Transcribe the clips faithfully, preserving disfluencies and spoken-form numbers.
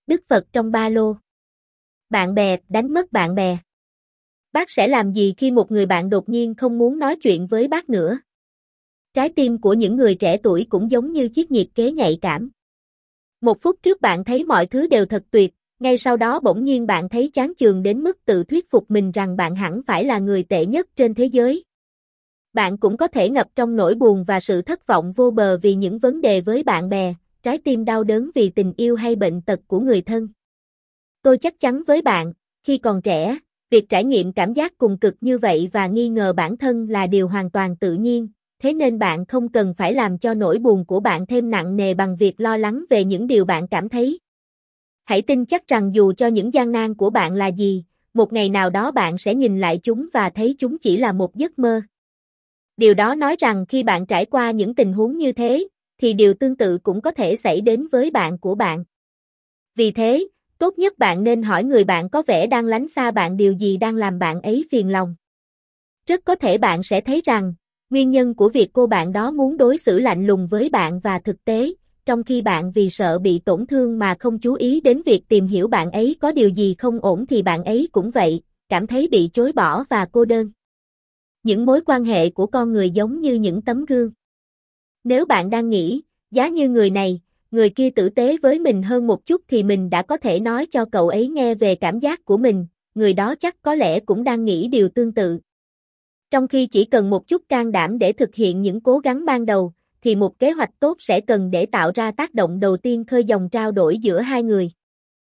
Đức Phật trong ba lô. Bạn bè, đánh mất bạn bè. Bác sẽ làm gì khi một người bạn đột nhiên không muốn nói chuyện với bác nữa? Trái tim của những người trẻ tuổi cũng giống như chiếc nhiệt kế nhạy cảm. Một phút trước bạn thấy mọi thứ đều thật tuyệt, ngay sau đó bỗng nhiên bạn thấy chán chường đến mức tự thuyết phục mình rằng bạn hẳn phải là người tệ nhất trên thế giới. Bạn cũng có thể ngập trong nỗi buồn và sự thất vọng vô bờ vì những vấn đề với bạn bè, trái tim đau đớn vì tình yêu hay bệnh tật của người thân. Tôi chắc chắn với bạn, khi còn trẻ, việc trải nghiệm cảm giác cùng cực như vậy và nghi ngờ bản thân là điều hoàn toàn tự nhiên, thế nên bạn không cần phải làm cho nỗi buồn của bạn thêm nặng nề bằng việc lo lắng về những điều bạn cảm thấy. Hãy tin chắc rằng dù cho những gian nan của bạn là gì, một ngày nào đó bạn sẽ nhìn lại chúng và thấy chúng chỉ là một giấc mơ. Điều đó nói rằng khi bạn trải qua những tình huống như thế, thì điều tương tự cũng có thể xảy đến với bạn của bạn. Vì thế, tốt nhất bạn nên hỏi người bạn có vẻ đang lánh xa bạn điều gì đang làm bạn ấy phiền lòng. Rất có thể bạn sẽ thấy rằng, nguyên nhân của việc cô bạn đó muốn đối xử lạnh lùng với bạn và thực tế, trong khi bạn vì sợ bị tổn thương mà không chú ý đến việc tìm hiểu bạn ấy có điều gì không ổn thì bạn ấy cũng vậy, cảm thấy bị chối bỏ và cô đơn. Những mối quan hệ của con người giống như những tấm gương. Nếu bạn đang nghĩ, giá như người này, người kia tử tế với mình hơn một chút thì mình đã có thể nói cho cậu ấy nghe về cảm giác của mình, người đó chắc có lẽ cũng đang nghĩ điều tương tự. Trong khi chỉ cần một chút can đảm để thực hiện những cố gắng ban đầu, thì một kế hoạch tốt sẽ cần để tạo ra tác động đầu tiên khơi dòng trao đổi giữa hai người.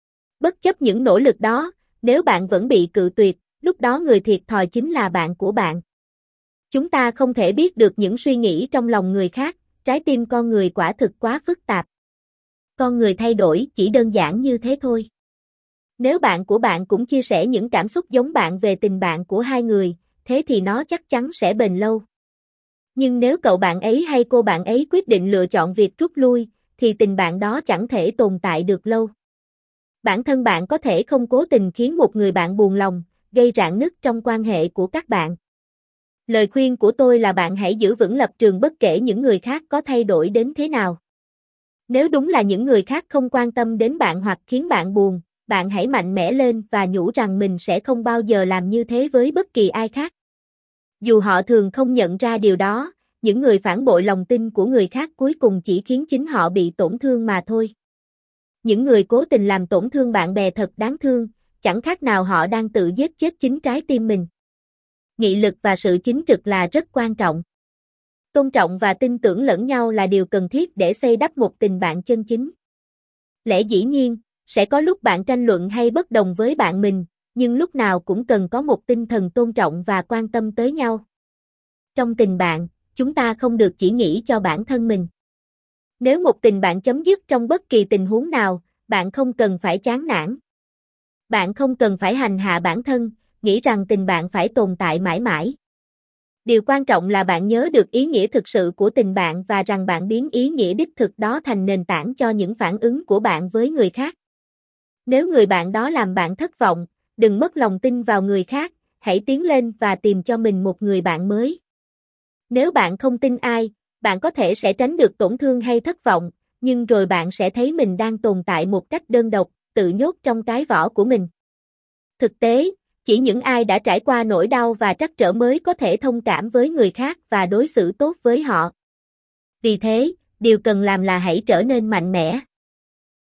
Bất chấp những nỗ lực đó, nếu bạn vẫn bị cự tuyệt, lúc đó người thiệt thòi chính là bạn của bạn. Chúng ta không thể biết được những suy nghĩ trong lòng người khác, trái tim con người quả thực quá phức tạp. Con người thay đổi chỉ đơn giản như thế thôi. Nếu bạn của bạn cũng chia sẻ những cảm xúc giống bạn về tình bạn của hai người, thế thì nó chắc chắn sẽ bền lâu. Nhưng nếu cậu bạn ấy hay cô bạn ấy quyết định lựa chọn việc rút lui, thì tình bạn đó chẳng thể tồn tại được lâu. Bản thân bạn có thể không cố tình khiến một người bạn buồn lòng, gây rạn nứt trong quan hệ của các bạn. Lời khuyên của tôi là bạn hãy giữ vững lập trường bất kể những người khác có thay đổi đến thế nào. Nếu đúng là những người khác không quan tâm đến bạn hoặc khiến bạn buồn, bạn hãy mạnh mẽ lên và nhủ rằng mình sẽ không bao giờ làm như thế với bất kỳ ai khác. Dù họ thường không nhận ra điều đó, những người phản bội lòng tin của người khác cuối cùng chỉ khiến chính họ bị tổn thương mà thôi. Những người cố tình làm tổn thương bạn bè thật đáng thương, chẳng khác nào họ đang tự giết chết chính trái tim mình. Nghị lực và sự chính trực là rất quan trọng. Tôn trọng và tin tưởng lẫn nhau là điều cần thiết để xây đắp một tình bạn chân chính. Lẽ dĩ nhiên, sẽ có lúc bạn tranh luận hay bất đồng với bạn mình, nhưng lúc nào cũng cần có một tinh thần tôn trọng và quan tâm tới nhau. Trong tình bạn, chúng ta không được chỉ nghĩ cho bản thân mình. Nếu một tình bạn chấm dứt trong bất kỳ tình huống nào, bạn không cần phải chán nản. Bạn không cần phải hành hạ bản thân, nghĩ rằng tình bạn phải tồn tại mãi mãi. Điều quan trọng là bạn nhớ được ý nghĩa thực sự của tình bạn và rằng bạn biến ý nghĩa đích thực đó thành nền tảng cho những phản ứng của bạn với người khác. Nếu người bạn đó làm bạn thất vọng, đừng mất lòng tin vào người khác, hãy tiến lên và tìm cho mình một người bạn mới. Nếu bạn không tin ai, bạn có thể sẽ tránh được tổn thương hay thất vọng, nhưng rồi bạn sẽ thấy mình đang tồn tại một cách đơn độc, tự nhốt trong cái vỏ của mình. Thực tế, chỉ những ai đã trải qua nỗi đau và trắc trở mới có thể thông cảm với người khác và đối xử tốt với họ. Vì thế, điều cần làm là hãy trở nên mạnh mẽ.